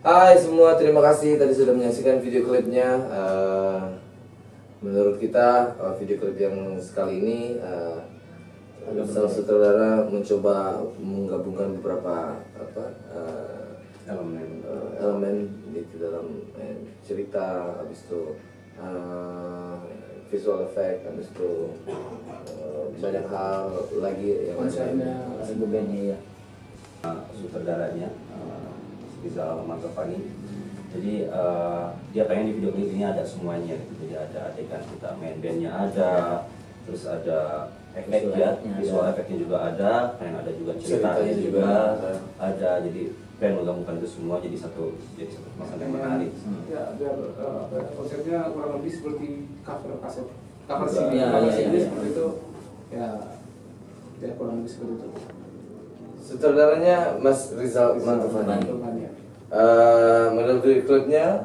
Hai semua, terima kasih tadi sudah menyaksikan video klipnya. Menurut kita video klip yang sekali ini sang sutradara mencoba menggabungkan beberapa elemen di dalam cerita, habis itu visual effect, habis itu banyak hal lagi yang konsepnya ya. Sutradaranya Rizal Mantovani. Jadi dia pengen di video klip ini ada semuanya gitu. Jadi ada adegan kita main bandnya ada, terus ada efeknya, visual efeknya juga ada, pengen ada juga ceritanya juga ada. Jadi pengen menggabungkan itu semua jadi satu kemasan yang menarik. Ya, biar konsepnya kurang lebih seperti cover kaset, cover CD, seperti itu. Ya, biar kurang lebih seperti itu. Sutradaranya Mas Rizal Mantovani. Menurut klipnya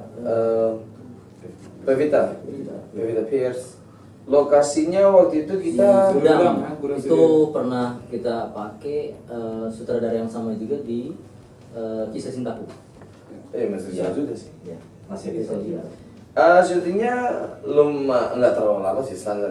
Pevita Pierce. Lokasinya waktu itu kita Gudang. Itu pernah kita pakai sutradara yang sama juga di Kisah Cintaku. Mas Rizal juga sih. Ya. Masih Rizal juga. Syutingnya nggak terlalu lama sih, standar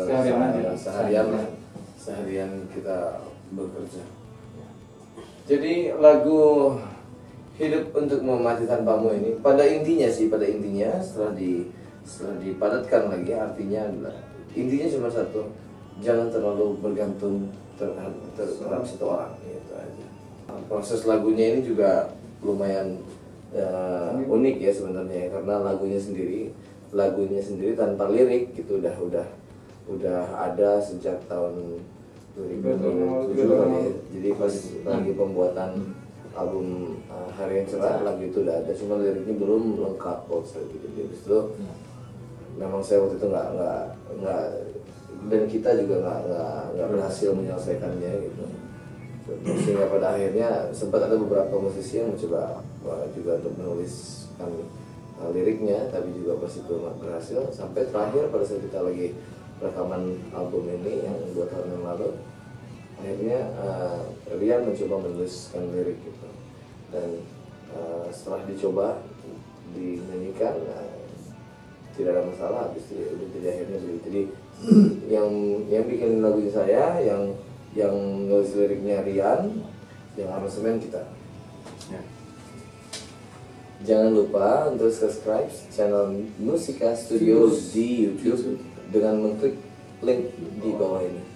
seharian kita bekerja. Jadi lagu Hidup Untuk Memati Tanpamu ini pada intinya setelah dipadatkan lagi, artinya adalah intinya cuma satu, jangan terlalu bergantung terhadap satu orang, gitu aja. Proses lagunya ini juga lumayan unik ya sebenarnya, karena lagunya sendiri tanpa lirik gitu udah ada sejak tahun 2007 kali ya. Jadi pas lagi pembuatan album Hari Yang Cerah, lagu itu udah ada, cuma liriknya belum lengkap kok gitu. Jadi itu memang saya waktu itu nggak dan kita juga nggak berhasil menyelesaikannya gitu. Sehingga pada akhirnya sempat ada beberapa musisi yang mencoba juga untuk menuliskan liriknya, tapi juga pas itu nggak berhasil. Sampai terakhir pada saat kita lagi rekaman album ini yang 2 tahun yang lalu, akhirnya Rian mencoba menuliskan lirik gitu, dan setelah dicoba dinyanyikan tidak ada masalah, habis itu jadi akhirnya begitu. Jadi yang bikin lagu saya, yang nulis liriknya Rian, yang aransemen kita. Jangan lupa untuk subscribe channel Musika Studios di YouTube dengan mengklik link di bawah ini.